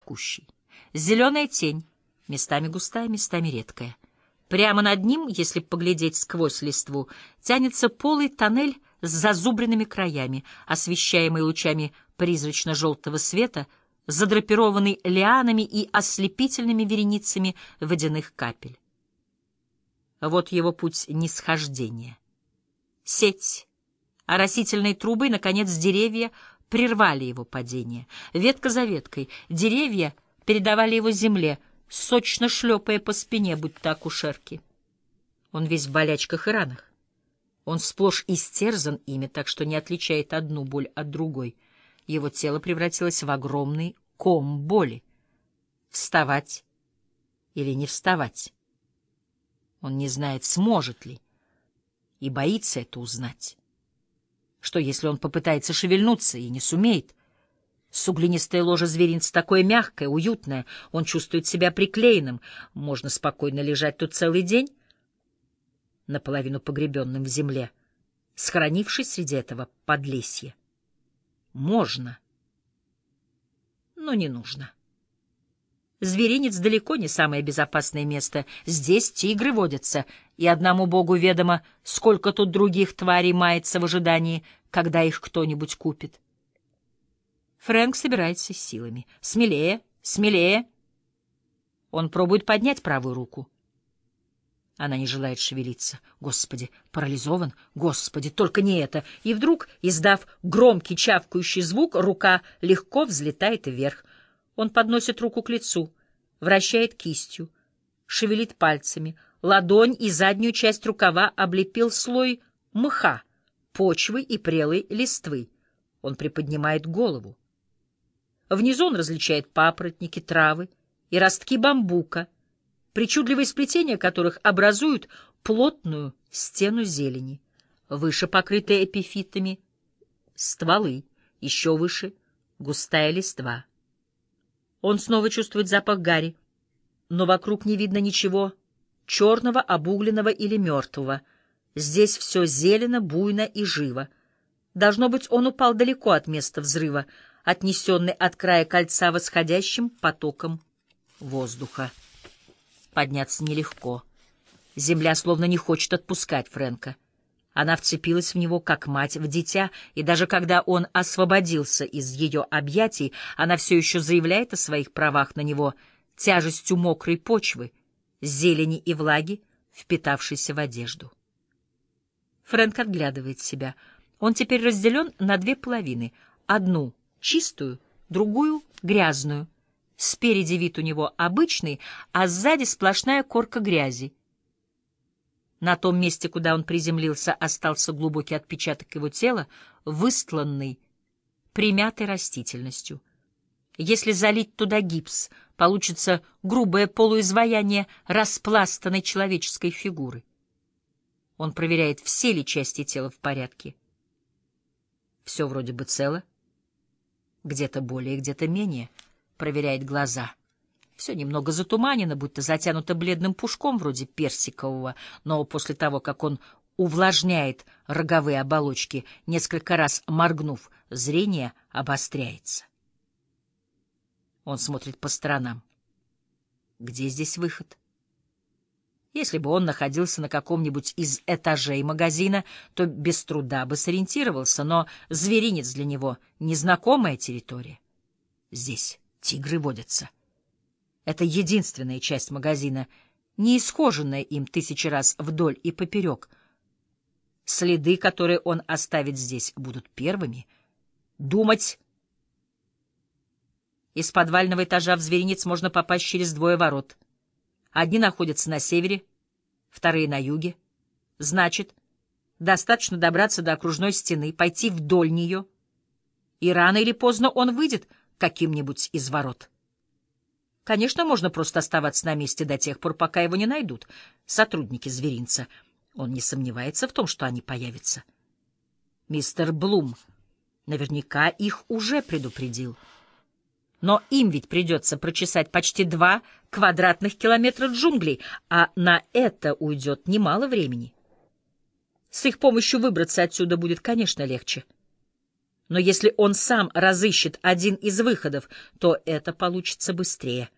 никакущий. Зеленая тень, местами густая, местами редкая. Прямо над ним, если поглядеть сквозь листву, тянется полый тоннель с зазубренными краями, освещаемый лучами призрачно-желтого света, задрапированный лианами и ослепительными вереницами водяных капель. Вот его путь нисхождения. Сеть, оросительные трубы и, наконец, деревья прервали его падение. Ветка за веткой деревья передавали его земле, сочно шлепая по спине, будто акушерки. Он весь в болячках и ранах. Он сплошь истерзан ими, так что не отличает одну боль от другой. Его тело превратилось в огромный ком боли. Вставать или не вставать? Он не знает, сможет ли, и боится это узнать. Что, если он попытается шевельнуться и не сумеет? Суглинистое ложе зверинца такое мягкое, уютное, он чувствует себя приклеенным. Можно спокойно лежать тут целый день, наполовину погребенным в земле, схоронившись среди этого подлесья. Можно, но не нужно. Зверинец далеко не самое безопасное место. Здесь тигры водятся, и одному богу ведомо, сколько тут других тварей мается в ожидании, когда их кто-нибудь купит. Фрэнк собирается с силами. Смелее, смелее. Он пробует поднять правую руку. Она не желает шевелиться. Господи, парализован. Господи, только не это. И вдруг, издав громкий чавкающий звук, рука легко взлетает вверх. Он подносит руку к лицу, вращает кистью, шевелит пальцами. Ладонь и заднюю часть рукава облепил слой мха, почвы и прелой листвы. Он приподнимает голову. Внизу он различает папоротники, травы и ростки бамбука, причудливые сплетения которых образуют плотную стену зелени. Выше покрытые эпифитами стволы, еще выше густая листва. Он снова чувствует запах гари, но вокруг не видно ничего черного, обугленного или мертвого. Здесь все зелено, буйно и живо. Должно быть, он упал далеко от места взрыва, отнесенный от края кольца восходящим потоком воздуха. Подняться нелегко. Земля словно не хочет отпускать Фрэнка. Она вцепилась в него, как мать в дитя, и даже когда он освободился из ее объятий, она все еще заявляет о своих правах на него тяжестью мокрой почвы, зелени и влаги, впитавшейся в одежду. Фрэнк отглядывает себя. Он теперь разделен на две половины. Одну — чистую, другую — грязную. Спереди вид у него обычный, а сзади сплошная корка грязи. На том месте, куда он приземлился, остался глубокий отпечаток его тела, выстланный примятой растительностью. Если залить туда гипс, получится грубое полуизваяние распластанной человеческой фигуры. Он проверяет, все ли части тела в порядке. Все вроде бы цело, где-то более, где-то менее. Проверяет глаза. Все немного затуманено, будто затянуто бледным пушком, вроде персикового, но после того, как он увлажняет роговые оболочки, несколько раз моргнув, зрение обостряется. Он смотрит по сторонам. Где здесь выход? Если бы он находился на каком-нибудь из этажей магазина, то без труда бы сориентировался, но зверинец для него — незнакомая территория. Здесь тигры водятся. Это единственная часть магазина, не исхоженная им 1000 раз вдоль и поперек. Следы, которые он оставит здесь, будут первыми. Думать. Из подвального этажа в зверинец можно попасть через 2 ворот. Одни находятся на севере, вторые на юге. Значит, достаточно добраться до окружной стены, пойти вдоль нее, и рано или поздно он выйдет каким-нибудь из ворот. Конечно, можно просто оставаться на месте до тех пор, пока его не найдут сотрудники зверинца. Он не сомневается в том, что они появятся. Мистер Блум наверняка их уже предупредил. Но им ведь придется прочесать почти 2 квадратных километра джунглей, а на это уйдет немало времени. С их помощью выбраться отсюда будет, конечно, легче. Но если он сам разыщет один из выходов, то это получится быстрее.